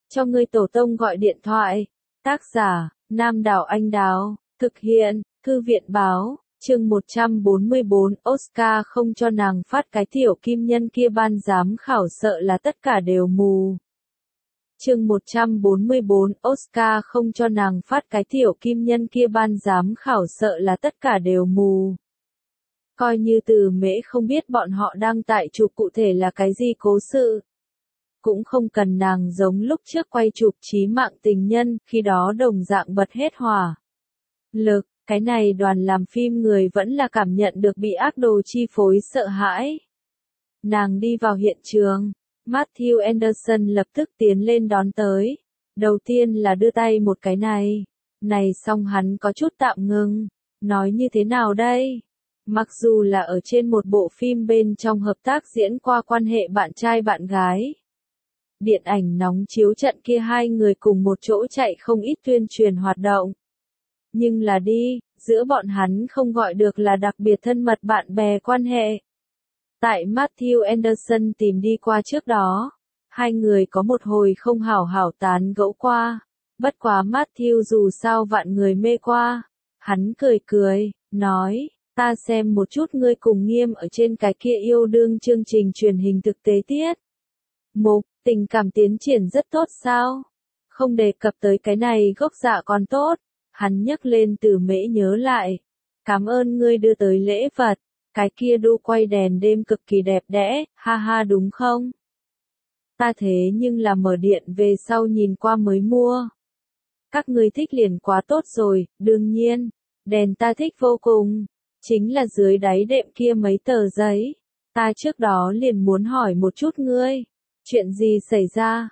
cho ngươi tổ tông gọi điện thoại. Tác giả, Nam Đảo Anh Đào, thực hiện, Thư viện Báo, chương 144, Oscar không cho nàng phát cái tiểu kim nhân kia ban giám khảo sợ là tất cả đều mù. Chương 144, Oscar không cho nàng phát cái tiểu kim nhân kia ban giám khảo sợ là tất cả đều mù. Coi như Từ Mễ không biết bọn họ đang tại chụp cụ thể là cái gì cố sự. Cũng không cần nàng giống lúc trước quay chụp Chí Mạng Tình Nhân, khi đó đồng dạng bật hết hỏa lực, cái này đoàn làm phim người vẫn là cảm nhận được bị ác đồ chi phối sợ hãi. Nàng đi vào hiện trường, Matthew Anderson lập tức tiến lên đón tới. Đầu tiên là đưa tay một cái này xong hắn có chút tạm ngưng, nói như thế nào đây? Mặc dù là ở trên một bộ phim bên trong hợp tác diễn qua quan hệ bạn trai bạn gái. Điện ảnh nóng chiếu trận kia hai người cùng một chỗ chạy không ít tuyên truyền hoạt động. Nhưng là đi, giữa bọn hắn không gọi được là đặc biệt thân mật bạn bè quan hệ. Tại Matthew Anderson tìm đi qua trước đó, hai người có một hồi không hảo hảo tán gẫu qua. Bất quá Matthew dù sao vạn người mê qua. Hắn cười, nói, ta xem một chút ngươi cùng Nghiêm ở trên cái kia yêu đương chương trình truyền hình thực tế tiết. Mục, tình cảm tiến triển rất tốt sao? Không đề cập tới cái này gốc dạ còn tốt. Hắn nhấc lên Từ Mễ nhớ lại. Cảm ơn ngươi đưa tới lễ vật. Cái kia đu quay đèn đêm cực kỳ đẹp đẽ, ha ha đúng không? Ta thế nhưng là mở điện về sau nhìn qua mới mua. Các ngươi thích liền quá tốt rồi, đương nhiên. Đèn ta thích vô cùng. Chính là dưới đáy đệm kia mấy tờ giấy. Ta trước đó liền muốn hỏi một chút ngươi. Chuyện gì xảy ra?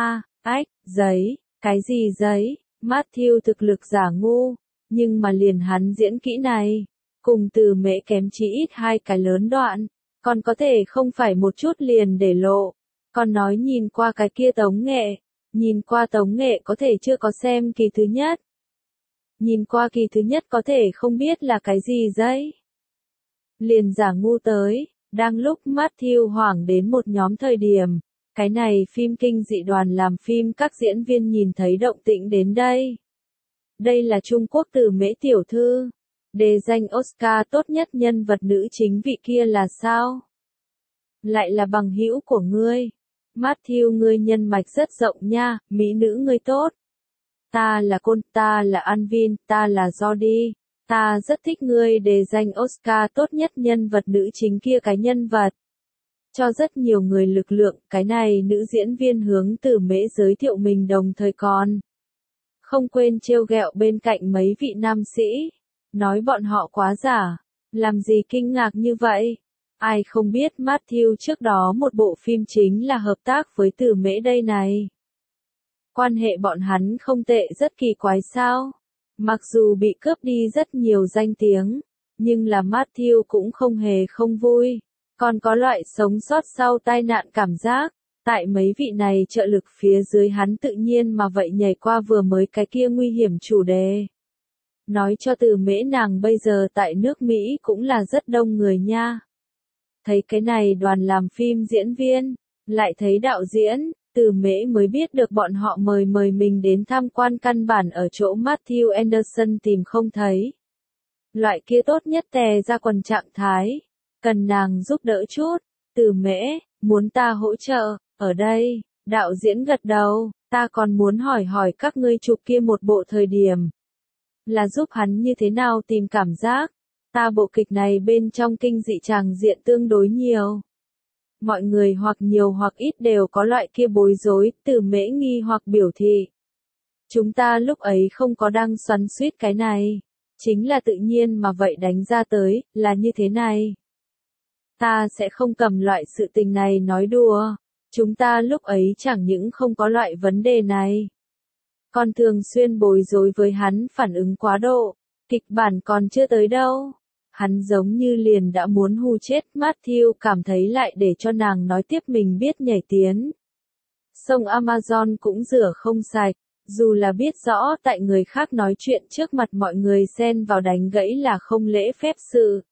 Giấy. Cái gì giấy? Matthew thực lực giả ngu. Nhưng mà liền hắn diễn kỹ này. Cùng Từ Mễ kém chỉ ít hai cái lớn đoạn. Còn có thể không phải một chút liền để lộ. Còn nói nhìn qua cái kia tống nghệ. Nhìn qua tống nghệ có thể chưa có xem kỳ thứ nhất. Nhìn qua kỳ thứ nhất có thể không biết là cái gì giấy. Liền giả ngu tới. Đang lúc Matthew hoảng đến một nhóm thời điểm. Cái này phim kinh dị đoàn làm phim các diễn viên nhìn thấy động tĩnh đến đây. Đây là Trung Quốc Từ Mễ tiểu thư. Đề danh Oscar tốt nhất nhân vật nữ chính vị kia là sao? Lại là bằng hữu của ngươi. Matthew ngươi nhân mạch rất rộng nha, mỹ nữ ngươi tốt. Ta là Côn, ta là Anvin, ta là Jody. Ta rất thích ngươi đề danh Oscar tốt nhất nhân vật nữ chính kia cái nhân vật. Cho rất nhiều người lực lượng, cái này nữ diễn viên hướng Từ Mễ giới thiệu mình đồng thời còn. Không quên trêu ghẹo bên cạnh mấy vị nam sĩ. Nói bọn họ quá giả. Làm gì kinh ngạc như vậy? Ai không biết Matthew trước đó một bộ phim chính là hợp tác với Từ Mễ đây này. Quan hệ bọn hắn không tệ rất kỳ quái sao? Mặc dù bị cướp đi rất nhiều danh tiếng. Nhưng là Matthew cũng không hề không vui. Còn có loại sống sót sau tai nạn cảm giác. Tại mấy vị này trợ lực phía dưới hắn tự nhiên mà vậy nhảy qua vừa mới cái kia nguy hiểm chủ đề. Nói cho Từ Mễ nàng bây giờ tại nước Mỹ cũng là rất đông người nha. Thấy cái này đoàn làm phim diễn viên, lại thấy đạo diễn, Từ Mễ mới biết được bọn họ mời mình đến tham quan căn bản ở chỗ Matthew Anderson tìm không thấy. Loại kia tốt nhất tè ra quần trạng thái. Cần nàng giúp đỡ chút. Từ Mễ, muốn ta hỗ trợ, ở đây, đạo diễn gật đầu, ta còn muốn hỏi các ngươi chụp kia một bộ thời điểm. Là giúp hắn như thế nào tìm cảm giác. Ta bộ kịch này bên trong kinh dị tràng diện tương đối nhiều. Mọi người hoặc nhiều hoặc ít đều có loại kia bối rối, Từ Mễ nghi hoặc biểu thị. Chúng ta lúc ấy không có đang xoắn xuýt cái này. Chính là tự nhiên mà vậy đánh ra tới, là như thế này. Ta sẽ không cầm loại sự tình này nói đùa. Chúng ta lúc ấy chẳng những không có loại vấn đề này. Còn thường xuyên bối rối với hắn phản ứng quá độ. Kịch bản còn chưa tới đâu. Hắn giống như liền đã muốn hù chết Matthew cảm thấy lại để cho nàng nói tiếp mình biết nhảy tiến. Sông Amazon cũng rửa không sạch. Dù là biết rõ tại người khác nói chuyện trước mặt mọi người xen vào đánh gãy là không lễ phép sự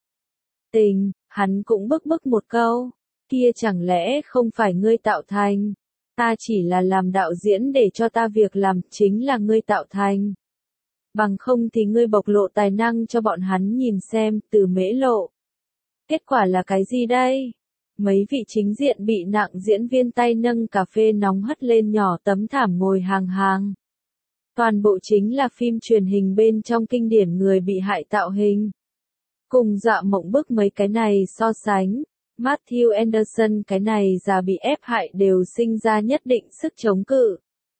tình, hắn cũng bức một câu, kia chẳng lẽ không phải ngươi tạo thành, Ta chỉ là làm đạo diễn để cho ta việc làm chính là ngươi tạo thành. Bằng không thì ngươi bộc lộ tài năng cho bọn hắn nhìn xem, Từ Mễ lộ. Kết quả là cái gì đây? Mấy vị chính diện bị nặng diễn viên tay nâng cà phê nóng hất lên nhỏ tấm thảm ngồi hàng hàng. Toàn bộ chính là phim truyền hình bên trong kinh điển người bị hại tạo hình. Cùng dọa mộng bức mấy cái này so sánh, Matthew Anderson cái này già bị ép hại đều sinh ra nhất định sức chống cự.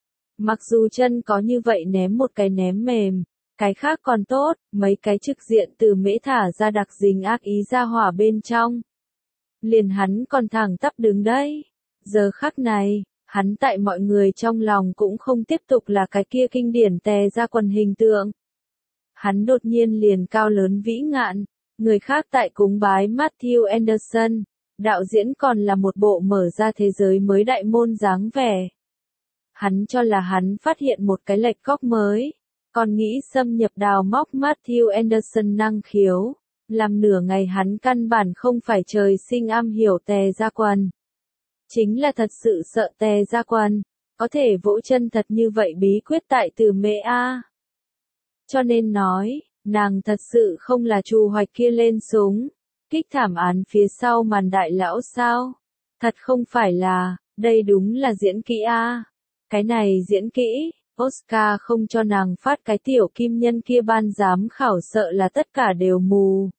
Mặc dù chân có như vậy ném một cái ném mềm, cái khác còn tốt, mấy cái trực diện Từ Mễ thả ra đặc dính ác ý ra hỏa bên trong. Liền hắn còn thẳng tắp đứng đấy. Giờ khắc này, hắn tại mọi người trong lòng cũng không tiếp tục là cái kia kinh điển tè ra quần hình tượng. Hắn đột nhiên liền cao lớn vĩ ngạn, người khác tại cúng bái Matthew Anderson, đạo diễn còn là một bộ mở ra thế giới mới đại môn dáng vẻ. Hắn cho là hắn phát hiện một cái lệch góc mới, còn nghĩ xâm nhập đào móc Matthew Anderson năng khiếu, làm nửa ngày hắn căn bản không phải trời sinh am hiểu tè ra quần. Chính là thật sự sợ tè ra quần, có thể vỗ chân thật như vậy bí quyết tại Từ Mễ a. Cho nên nói, nàng thật sự không là Chu Hoạch kia lên súng, kích thảm án phía sau màn đại lão sao? Thật không phải là, đây đúng là diễn kỹ a. Cái này diễn kỹ, Oscar không cho nàng phát cái tiểu kim nhân kia ban giám khảo sợ là tất cả đều mù.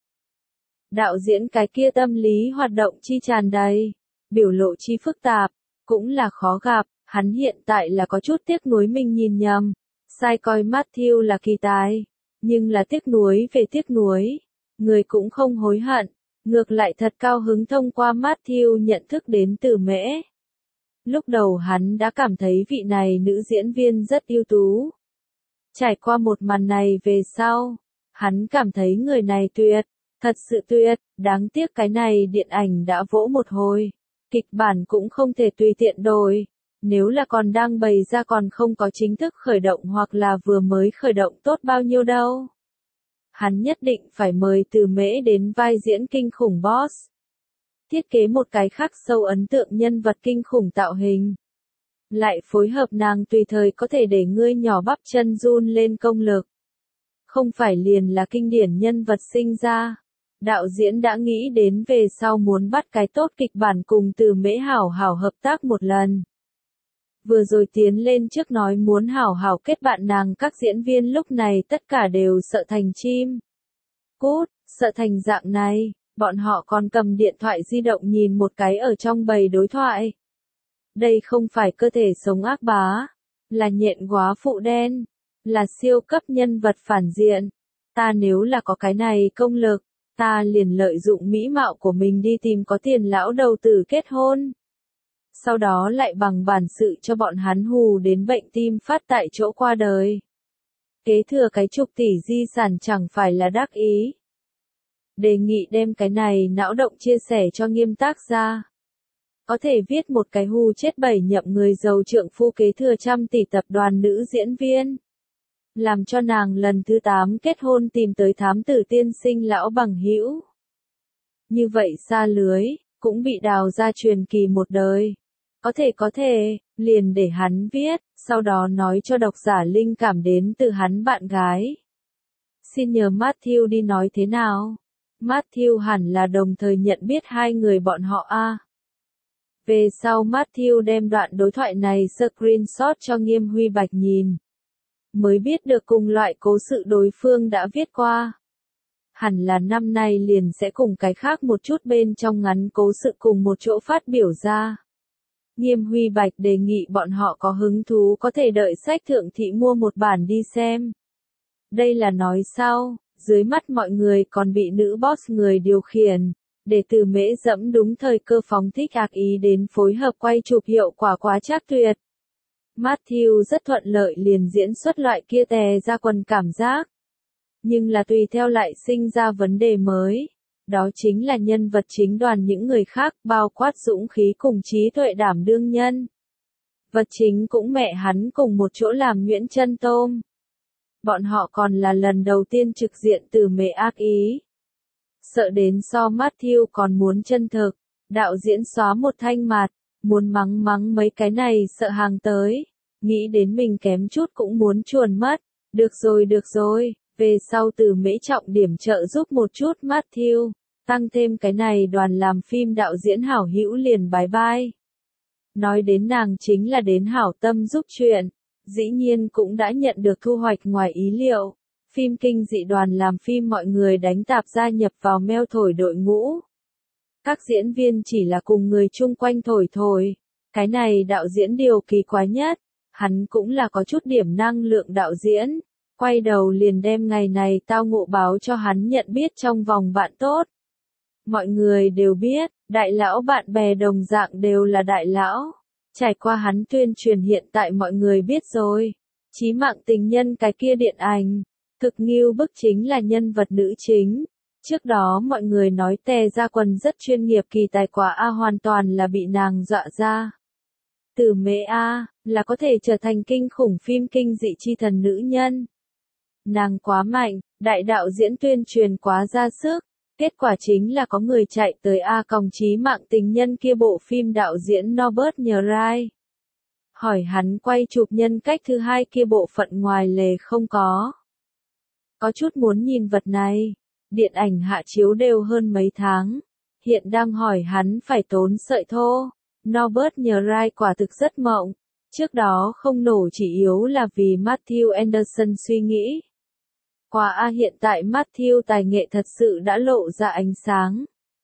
Đạo diễn cái kia tâm lý hoạt động chi tràn đầy, biểu lộ chi phức tạp, cũng là khó gặp, hắn hiện tại là có chút tiếc nuối mình nhìn nhầm, sai coi Matthew là kỳ tài, nhưng là tiếc nuối về tiếc nuối, người cũng không hối hận, ngược lại thật cao hứng thông qua Matthew nhận thức đến Từ Mễ. Lúc đầu hắn đã cảm thấy vị này nữ diễn viên rất ưu tú. Trải qua một màn này về sau, hắn cảm thấy người này tuyệt, thật sự tuyệt, đáng tiếc cái này điện ảnh đã vỗ một hồi. Kịch bản cũng không thể tùy tiện đổi, nếu là còn đang bày ra còn không có chính thức khởi động hoặc là vừa mới khởi động tốt bao nhiêu đâu. Hắn nhất định phải mời Từ Mễ đến vai diễn kinh khủng boss. Thiết kế một cái khắc sâu ấn tượng nhân vật kinh khủng tạo hình. Lại phối hợp nàng tùy thời có thể để ngươi nhỏ bắp chân run lên công lực. Không phải liền là kinh điển nhân vật sinh ra. Đạo diễn đã nghĩ đến về sau muốn bắt cái tốt kịch bản cùng Từ Mễ hảo hảo hợp tác một lần. Vừa rồi tiến lên trước nói muốn hảo hảo kết bạn nàng các diễn viên lúc này tất cả đều sợ thành chim. Cút, sợ thành dạng này, bọn họ còn cầm điện thoại di động nhìn một cái ở trong bầy đối thoại. Đây không phải cơ thể sống ác bá, là nhện góa phụ đen, là siêu cấp nhân vật phản diện. Ta nếu là có cái này công lực, ta liền lợi dụng mỹ mạo của mình đi tìm có tiền lão đầu tử kết hôn. Sau đó lại bằng bản sự cho bọn hắn hù đến bệnh tim phát tại chỗ qua đời. Kế thừa cái chục tỷ di sản chẳng phải là đắc ý. Đề nghị đem cái này não động chia sẻ cho Nghiêm tác gia. Có thể viết một cái hù chết 7 nhậm người giàu trượng phu kế thừa trăm tỷ tập đoàn nữ diễn viên. Làm cho nàng lần thứ 8 kết hôn tìm tới thám tử tiên sinh lão bằng hữu. Như vậy xa lưới, cũng bị đào ra truyền kỳ một đời. Có thể, liền để hắn viết, sau đó nói cho độc giả linh cảm đến từ hắn bạn gái. Xin nhờ Matthew đi nói thế nào? Matthew hẳn là đồng thời nhận biết hai người bọn họ a. Về sau Matthew đem đoạn đối thoại này screenshot cho Nghiêm Huy Bạch nhìn. Mới biết được cùng loại cố sự đối phương đã viết qua. Hẳn là năm nay liền sẽ cùng cái khác một chút bên trong ngắn cố sự cùng một chỗ phát biểu ra. Nghiêm Huy Bạch đề nghị bọn họ có hứng thú có thể đợi sách thượng thị mua một bản đi xem. Đây là nói sau, dưới mắt mọi người còn bị nữ boss người điều khiển, để Từ Mễ dẫm đúng thời cơ phóng thích ác ý đến phối hợp quay chụp hiệu quả quá trác tuyệt. Matthew rất thuận lợi liền diễn xuất loại kia tè ra quần cảm giác. Nhưng là tùy theo lại sinh ra vấn đề mới. Đó chính là nhân vật chính đoàn những người khác bao quát dũng khí cùng trí tuệ đảm đương nhân. Vật chính cũng mẹ hắn cùng một chỗ làm nhuyễn chân tôm. Bọn họ còn là lần đầu tiên trực diện Từ Mễ ác ý. Sợ đến so Matthew còn muốn chân thực, đạo diễn xóa một thanh mặt, muốn mắng mắng mấy cái này sợ hàng tới, nghĩ đến mình kém chút cũng muốn chuồn mất. Được rồi, về sau Từ Mễ trọng điểm trợ giúp một chút Matthew, tăng thêm cái này đoàn làm phim đạo diễn hảo hữu liền bái bai. Nói đến nàng chính là đến hảo tâm giúp chuyện, dĩ nhiên cũng đã nhận được thu hoạch ngoài ý liệu. Phim kinh dị đoàn làm phim mọi người đánh tạp gia nhập vào meo thổi đội ngũ. Các diễn viên chỉ là cùng người chung quanh thổi thổi. Cái này đạo diễn điều kỳ quái nhất, hắn cũng là có chút điểm năng lượng đạo diễn. Quay đầu liền đem ngày này tao ngộ báo cho hắn nhận biết trong vòng bạn tốt. Mọi người đều biết, đại lão bạn bè đồng dạng đều là đại lão. Trải qua hắn tuyên truyền hiện tại mọi người biết rồi. Chí mạng tình nhân cái kia điện ảnh. Thực nghiêu bức chính là nhân vật nữ chính. Trước đó mọi người nói Tề Gia Quần rất chuyên nghiệp kỳ tài quả A hoàn toàn là bị nàng dọa ra. Từ Mễ A, là có thể trở thành kinh khủng phim kinh dị chi thần nữ nhân. Nàng quá mạnh, đại đạo diễn tuyên truyền quá ra sức. Kết quả chính là có người chạy tới A còng chí mạng tình nhân kia bộ phim đạo diễn Norbert Nhrai. Hỏi hắn quay chụp nhân cách thứ hai kia bộ phận ngoài lề không có. Có chút muốn nhìn vật này. Điện ảnh hạ chiếu đều hơn mấy tháng. Hiện đang hỏi hắn phải tốn sợi thô. Norbert Nhrai quả thực rất mộng. Trước đó không nổ chỉ yếu là vì Matthew Anderson suy nghĩ. Hiện tại Matthew tài nghệ thật sự đã lộ ra ánh sáng.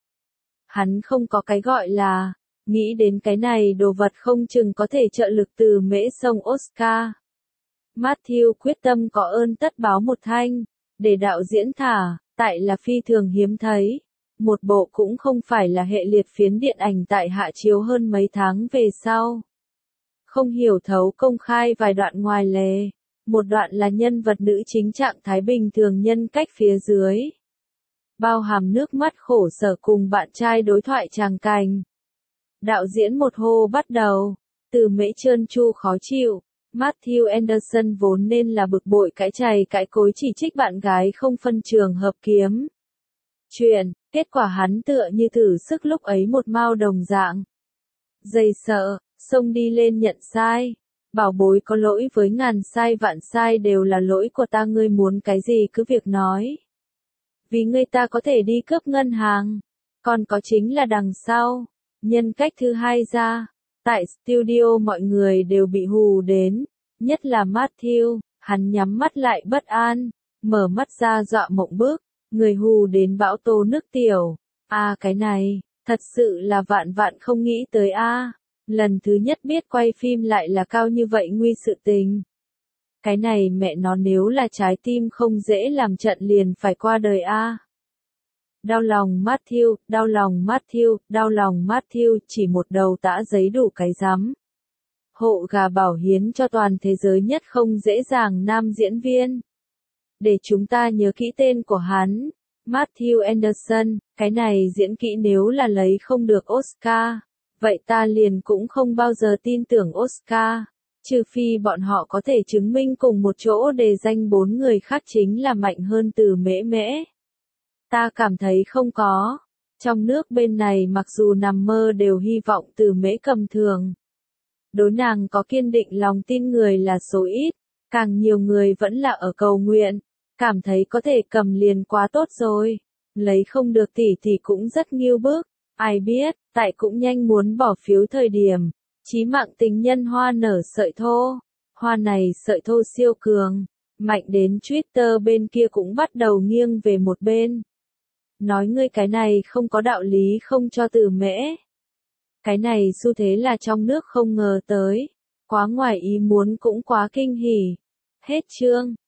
Hắn không có cái gọi là, nghĩ đến cái này đồ vật không chừng có thể trợ lực Từ Mễ sông Oscar. Matthew quyết tâm có ơn tất báo một thanh, để đạo diễn thả, tại là phi thường hiếm thấy. Một bộ cũng không phải là hệ liệt phiến điện ảnh tại hạ chiếu hơn mấy tháng về sau. Không hiểu thấu công khai vài đoạn ngoài lề. Một đoạn là nhân vật nữ chính trạng thái bình thường nhân cách phía dưới. Bao hàm nước mắt khổ sở cùng bạn trai đối thoại tràng cảnh. Đạo diễn một hô bắt đầu. Từ Mễ trơn tru khó chịu. Matthew Anderson vốn nên là bực bội cãi chày cãi cối chỉ trích bạn gái không phân trường hợp kiếm chuyện, kết quả hắn tựa như thử sức lúc ấy một mao đồng dạng. Dây sợ, xông đi lên nhận sai. Bảo bối có lỗi với ngàn sai vạn sai đều là lỗi của ta, ngươi muốn cái gì cứ việc nói. Vì ngươi ta có thể đi cướp ngân hàng. Còn có chính là đằng sau. Nhân cách thứ hai ra. Tại studio mọi người đều bị hù đến. Nhất là Matthew, hắn nhắm mắt lại bất an. Mở mắt ra dọa mộng bức. Người hù đến bão tố nước tiểu. Cái này, thật sự là vạn vạn không nghĩ tới Lần thứ nhất biết quay phim lại là cao như vậy nguy sự tình. Cái này mẹ nó nếu là trái tim không dễ làm trận liền phải qua đời Đau lòng Matthew, đau lòng Matthew, đau lòng Matthew, chỉ một đầu tã giấy đủ cái rắm. Hộ gà bảo hiến cho toàn thế giới nhất không dễ dàng nam diễn viên. Để chúng ta nhớ kỹ tên của hắn, Matthew Anderson, cái này diễn kỹ nếu là lấy không được Oscar. Vậy ta liền cũng không bao giờ tin tưởng Oscar, trừ phi bọn họ có thể chứng minh cùng một chỗ đề danh 4 người khác chính là mạnh hơn Từ Mễ. Ta cảm thấy không có. Trong nước bên này mặc dù nằm mơ đều hy vọng Từ Mễ cầm thường. Đối nàng có kiên định lòng tin người là số ít, càng nhiều người vẫn là ở cầu nguyện, cảm thấy có thể cầm liền quá tốt rồi. Lấy không được thì cũng rất nghiêu bức. Ai biết, tại cũng nhanh muốn bỏ phiếu thời điểm, chí mạng tình nhân hoa nở sợi thô. Hoa này sợi thô siêu cường, mạnh đến Twitter bên kia cũng bắt đầu nghiêng về một bên. Nói ngươi cái này không có đạo lý không cho Từ Mễ. Cái này xu thế là trong nước không ngờ tới. Quá ngoài ý muốn cũng quá kinh hỉ. Hết chương.